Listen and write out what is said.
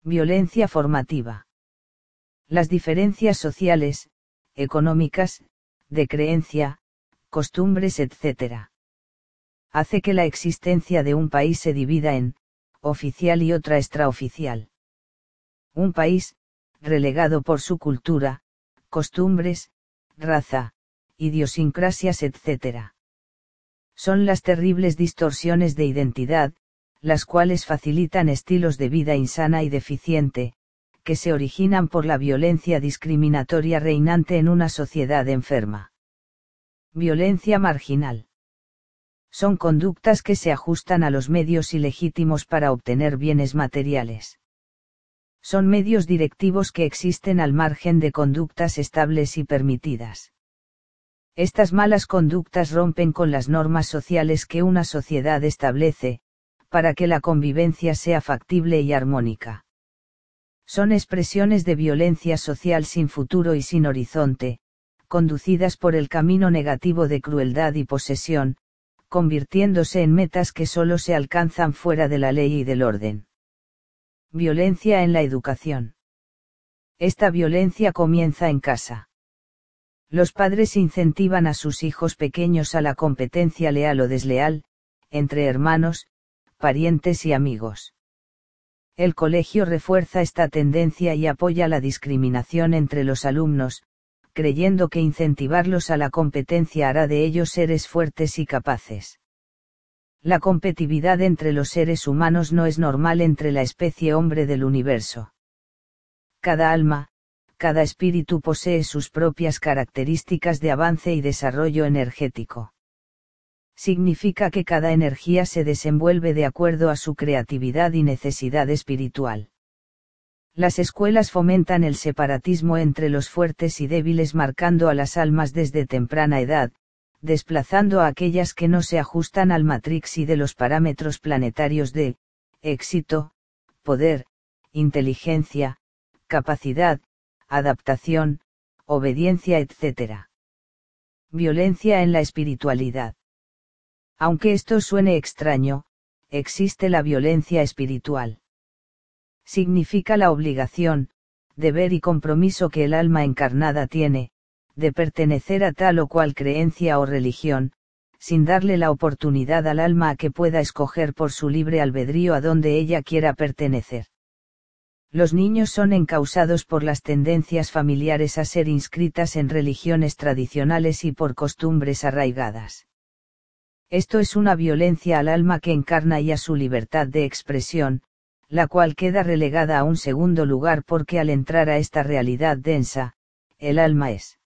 Violencia formativa. Las diferencias sociales, económicas, de creencia, costumbres, etc. hace que la existencia de un país se divida en oficial y otra extraoficial. Un país, relegado por su cultura, costumbres, raza, idiosincrasias, etc. Son las terribles distorsiones de identidad, las cuales facilitan estilos de vida insana y deficiente, que se originan por la violencia discriminatoria reinante en una sociedad enferma. Violencia marginal. Son conductas que se ajustan a los medios ilegítimos para obtener bienes materiales. Son medios directivos que existen al margen de conductas estables y permitidas. Estas malas conductas rompen con las normas sociales que una sociedad establece, para que la convivencia sea factible y armónica. Son expresiones de violencia social sin futuro y sin horizonte, conducidas por el camino negativo de crueldad y posesión, convirtiéndose en metas que solo se alcanzan fuera de la ley y del orden. Violencia en la educación. Esta violencia comienza en casa. Los padres incentivan a sus hijos pequeños a la competencia leal o desleal, entre hermanos, parientes y amigos. El colegio refuerza esta tendencia y apoya la discriminación entre los alumnos, creyendo que incentivarlos a la competencia hará de ellos seres fuertes y capaces. La competitividad entre los seres humanos no es normal entre la especie hombre del universo. Cada alma, cada espíritu posee sus propias características de avance y desarrollo energético. Significa que cada energía se desenvuelve de acuerdo a su creatividad y necesidad espiritual. Las escuelas fomentan el separatismo entre los fuertes y débiles, marcando a las almas desde temprana edad, desplazando a aquellas que no se ajustan al matrix y de los parámetros planetarios de éxito, poder, inteligencia, capacidad, adaptación, obediencia, etc. Violencia en la espiritualidad. Aunque esto suene extraño, existe la violencia espiritual. Significa la obligación, deber y compromiso que el alma encarnada tiene, de pertenecer a tal o cual creencia o religión, sin darle la oportunidad al alma a que pueda escoger por su libre albedrío a donde ella quiera pertenecer. Los niños son encausados por las tendencias familiares a ser inscritas en religiones tradicionales y por costumbres arraigadas. Esto es una violencia al alma que encarna y a su libertad de expresión, la cual queda relegada a un segundo lugar porque al entrar a esta realidad densa, el alma es